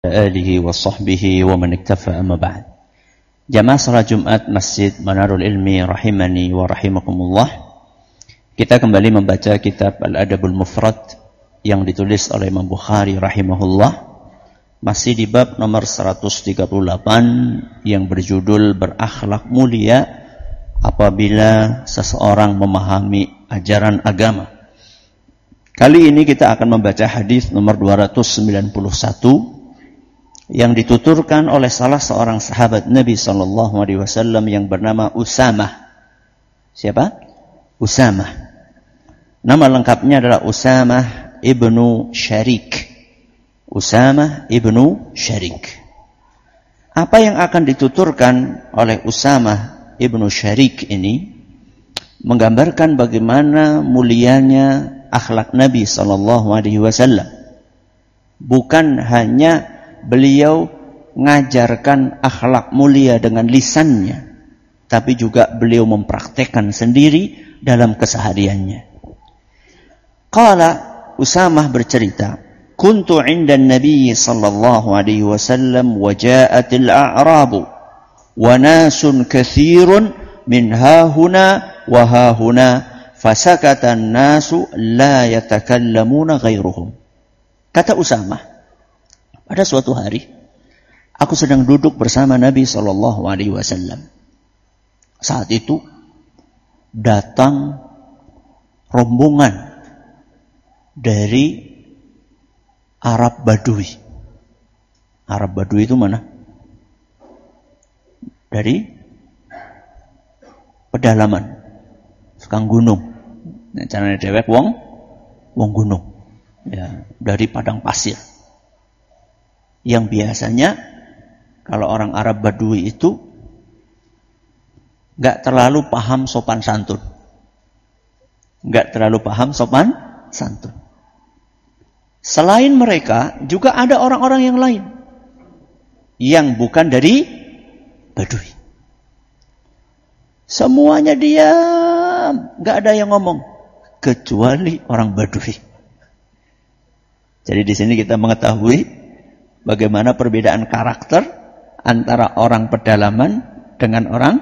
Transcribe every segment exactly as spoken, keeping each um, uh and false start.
alihi wa sahbihi wa man iktafa amma ba'd. Jamaah salat Jumat Masjid Manarul Ilmi rahimani wa rahimakumullah. Kita kembali membaca kitab Al-Adabul Mufrad yang ditulis oleh Imam Bukhari rahimahullah. Masih di bab nomor seratus tiga puluh delapan yang berjudul berakhlak mulia apabila seseorang memahami ajaran agama. Kali ini kita akan membaca hadis nomor dua ratus sembilan puluh satu yang dituturkan oleh salah seorang sahabat Nabi sallallahu alaihi wasallam yang bernama Usamah. Siapa? Usamah. Nama lengkapnya adalah Usamah ibnu Syarik. Usamah ibnu Syarik. Apa yang akan dituturkan oleh Usamah ibnu Syarik ini menggambarkan bagaimana mulianya akhlak Nabi sallallahu alaihi wasallam. Bukan hanya beliau mengajarkan akhlak mulia dengan lisannya, tapi juga beliau mempraktekkan sendiri dalam kesehariannya. Qala Usamah bercerita, kuntu 'inda an-nabiy sallallahu alaihi wasallam wa ja'atil a'rabu wa nasun katsirun min hahuna wa hahuna fasakata an-nasu la yatakallamuna ghairuhum. Kata Usamah, pada suatu hari, aku sedang duduk bersama Nabi sallallahu alaihi wasallam. Saat itu, datang rombongan dari Arab Badui. Arab Badui itu mana? Dari pedalaman, sekang gunung. Nah, caranya dewek wong, wong gunung. Ya, dari padang pasir. Yang biasanya kalau orang Arab Badui itu gak terlalu paham sopan santun. Gak terlalu paham sopan santun. Selain mereka, juga ada orang-orang yang lain yang bukan dari Badui. Semuanya diam, gak ada yang ngomong kecuali orang Badui. Jadi di sini kita mengetahui bagaimana perbedaan karakter antara orang pedalaman dengan orang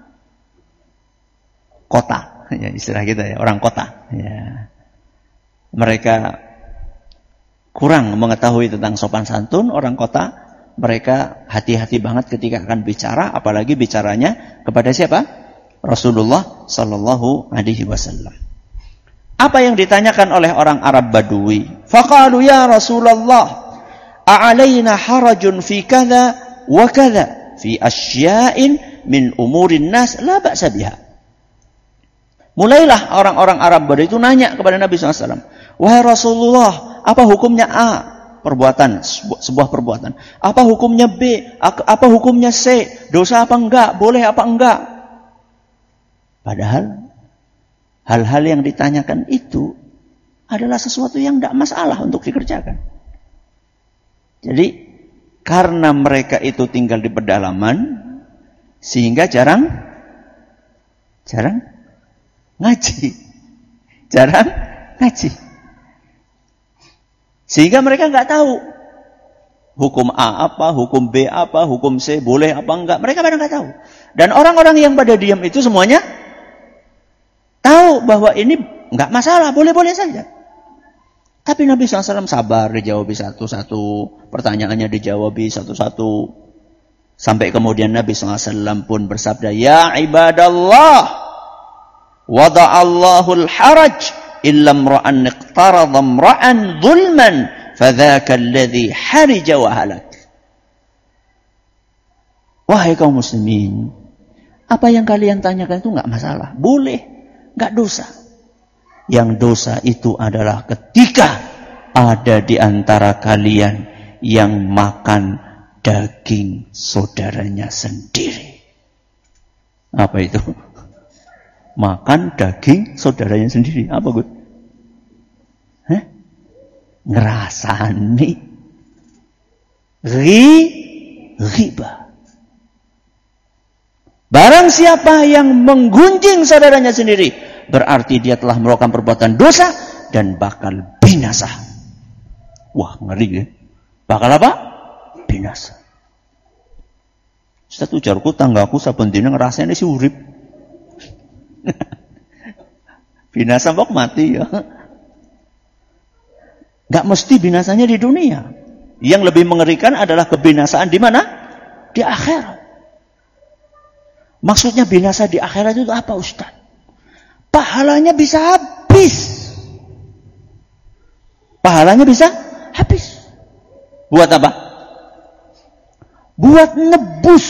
kota. Ya, istilah kita ya, orang kota. Ya. Mereka kurang mengetahui tentang sopan santun. Orang kota, mereka hati-hati banget ketika akan bicara, apalagi bicaranya kepada siapa? Rasulullah sallallahu alaihi wasallam. Apa yang ditanyakan oleh orang Arab Badui? Faqalu ya Rasulullah, a'alaina harajun fi kadza wa kadza fi asya'in min umurin nas la ba'sa biha. Mulailah orang-orang Arab Badui itu nanya kepada Nabi sallallahu alaihi wasallam, wahai Rasulullah, apa hukumnya A? Perbuatan, sebuah perbuatan. Apa hukumnya B? Apa hukumnya C? Dosa apa enggak? Boleh apa enggak? Padahal hal-hal yang ditanyakan itu adalah sesuatu yang tidak masalah untuk dikerjakan. Jadi karena mereka itu tinggal di pedalaman, sehingga jarang jarang ngaji. Jarang ngaji. Sehingga mereka nggak tahu hukum A apa, hukum B apa, hukum C boleh apa enggak. Mereka pada nggak tahu. Dan orang-orang yang pada diam itu semuanya tahu bahwa ini nggak masalah, boleh-boleh saja. Tapi Nabi sallallahu alaihi wasallam sabar, dijawab satu-satu, pertanyaannya dijawab satu-satu. Sampai kemudian Nabi sallallahu alaihi wasallam pun bersabda, ya ibadallah, wada'allahu al-haraj, illam ra'an iqtaradha ra'an zulman, fadhaka alladhi harija wa halak. Wahai kaum muslimin, apa yang kalian tanyakan itu enggak masalah, boleh, enggak dosa. Yang dosa itu adalah ketika ada di antara kalian yang makan daging saudaranya sendiri. Apa itu? Makan daging saudaranya sendiri. Apa gue? Hah? Ngerasani. Ri, riba. Barang siapa yang menggunjing saudaranya sendiri, berarti dia telah melakukan perbuatan dosa dan bakal binasa. Wah, ngeri ya. Bakal apa? binasa. Ustaz ujarku tanggaku saben dina ngrasane si urip. Binasa mbok mati ya. Enggak mesti binasanya di dunia. Yang lebih mengerikan adalah kebinasaan di mana? Di akhirat. Maksudnya binasa di akhirat itu apa, Ustaz? Pahalanya bisa habis. Pahalanya bisa habis. Buat apa? Buat nebus.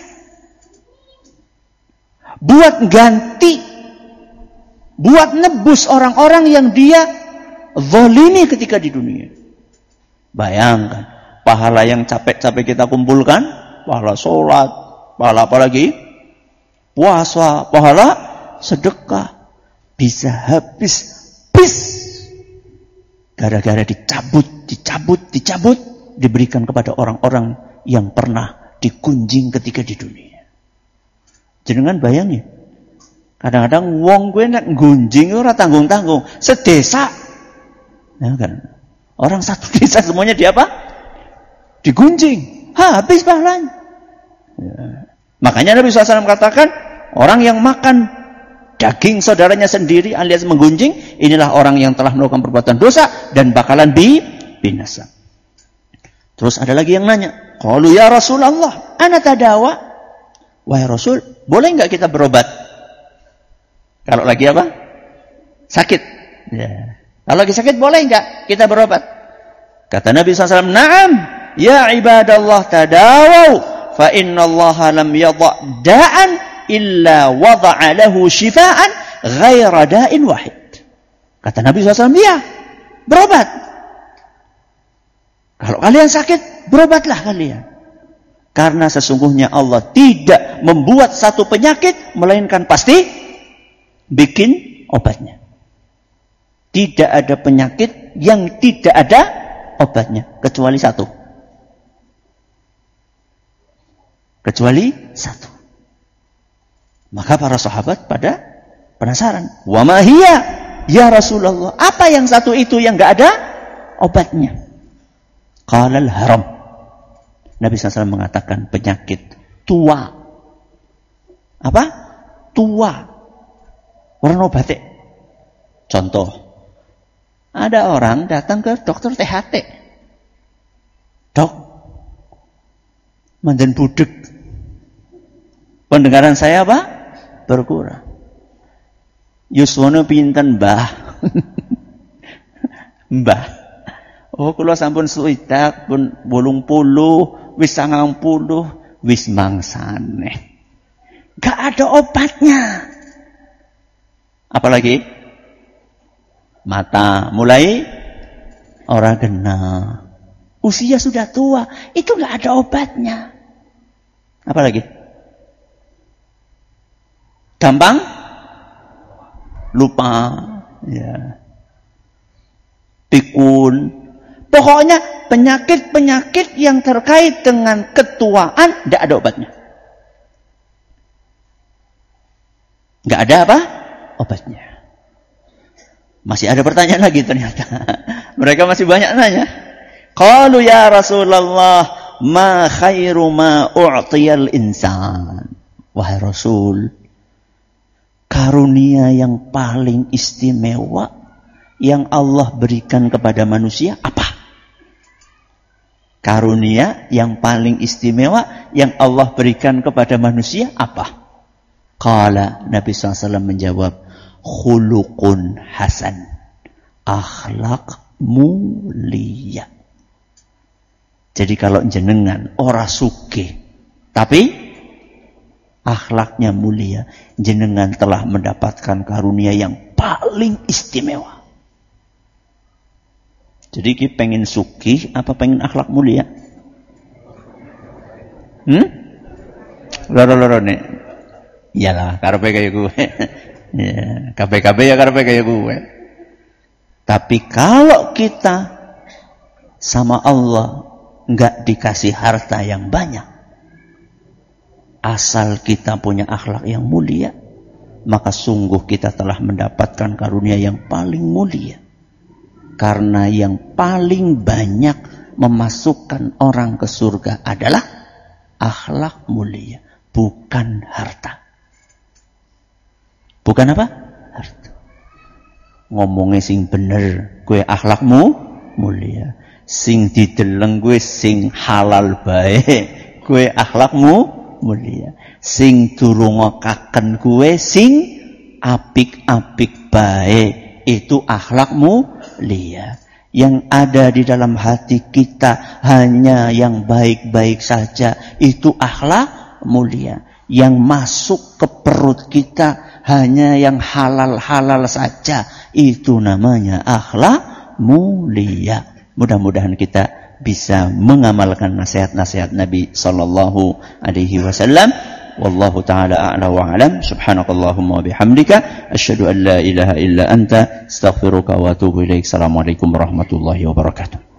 Buat ganti. Buat nebus orang-orang yang dia zalimi ketika di dunia. Bayangkan, pahala yang capek-capek kita kumpulkan, pahala sholat, pahala apa lagi? Puasa, pahala sedekah, bisa habis, bis. Gara-gara dicabut, dicabut, dicabut, diberikan kepada orang-orang yang pernah digunjing ketika di dunia. Jenengan bayangin, kadang-kadang wong gue nek gunjing ora tanggung-tanggung, sedesa. Ya kan? Orang satu desa semuanya di apa? Digunjing, habis pahalanya. Ya. Makanya Nabi shallallahu alaihi wasallam katakan, orang yang makan daging saudaranya sendiri alias menggunjing, inilah orang yang telah melakukan perbuatan dosa dan bakalan bi binasa. Terus ada lagi yang nanya, qalu ya Rasulullah, ana tadawa? Wahai Rasul, boleh enggak kita berobat? Kalau lagi apa? Sakit. Ya. Kalau lagi sakit boleh enggak kita berobat? Kata Nabi shallallahu alaihi wasallam, "Na'am, ya ibadallah tadawau, fa innallaha lam yadha' da'an illa wada'a lahu shifaan ghaira da'in wahid." Kata Nabi shallallahu alaihi wasallam, "Ya, berobat. Kalau kalian sakit, berobatlah kalian. Karena sesungguhnya Allah tidak membuat satu penyakit melainkan pasti bikin obatnya. Tidak ada penyakit yang tidak ada obatnya kecuali satu. Kecuali satu. Maka para sahabat pada penasaran. Wa ma hiya ya Rasulullah? Apa yang satu itu yang enggak ada obatnya? Qalal haram. Nabi shallallahu alaihi wasallam mengatakan penyakit tua. Apa? Tua. Orang obatnya. Contoh. Ada orang datang ke dokter T H T. Dok, mandan budek. Pendengaran saya apa? Berkurang. Yuswono pinten mbah. Mbah. Oh, kula sampun suwidak pun wolung puluh, wis sangang puluh, wis mangsane. Gak ada obatnya. Apalagi? Mata mulai ora kena. Usia sudah tua, itu gak ada obatnya. Apalagi? Gampang lupa, ya. Pikun. Pokoknya penyakit-penyakit yang terkait dengan ketuaan tidak ada obatnya. Nggak ada apa? Obatnya. Masih ada pertanyaan lagi ternyata. Mereka masih banyak nanya. Qalu ya Rasulullah, ma khairu ma u'tiyal insan. Wahai Rasul, karunia yang paling istimewa yang Allah berikan kepada manusia apa? Karunia yang paling istimewa yang Allah berikan kepada manusia apa? Qala, Nabi shallallahu alaihi wasallam menjawab, khuluqun hasan, akhlak mulia. Jadi kalau jenengan ora sugih tapi akhlaknya mulia, jenengan telah mendapatkan karunia yang paling istimewa. Jadi kita pengen sugih apa pengen akhlak mulia? Hmm? Loro-loro nih. Iyalah, karepe kaya gue. Ya, K B K B ya karepe kaya gue. Tapi kalau kita sama Allah enggak dikasih harta yang banyak, asal kita punya akhlak yang mulia, maka sungguh kita telah mendapatkan karunia yang paling mulia. Karena yang paling banyak memasukkan orang ke surga adalah akhlak mulia, bukan harta. Bukan apa? Harta. Ngomongnya sing bener, gue akhlakmu mulia. Sing dideleng gue sing halal bae, gue akhlakmu mulia. Sing durungokaken gue sing apik-apik bae, itu akhlakmu mulia. Yang ada di dalam hati kita hanya yang baik-baik saja, itu akhlak mulia. Yang masuk ke perut kita hanya yang halal-halal saja, itu namanya akhlak mulia. Mudah-mudahan kita bisa mengamalkan nasihat-nasihat Nabi sallallahu alaihi wasallam. Wallahu ta'ala a'la wa a'lam. Subhanakallahumma wa bihamdika asyhadu an la ilaha illa anta astaghfiruka wa atubu ilaik. Assalamualaikum warahmatullahi wabarakatuh.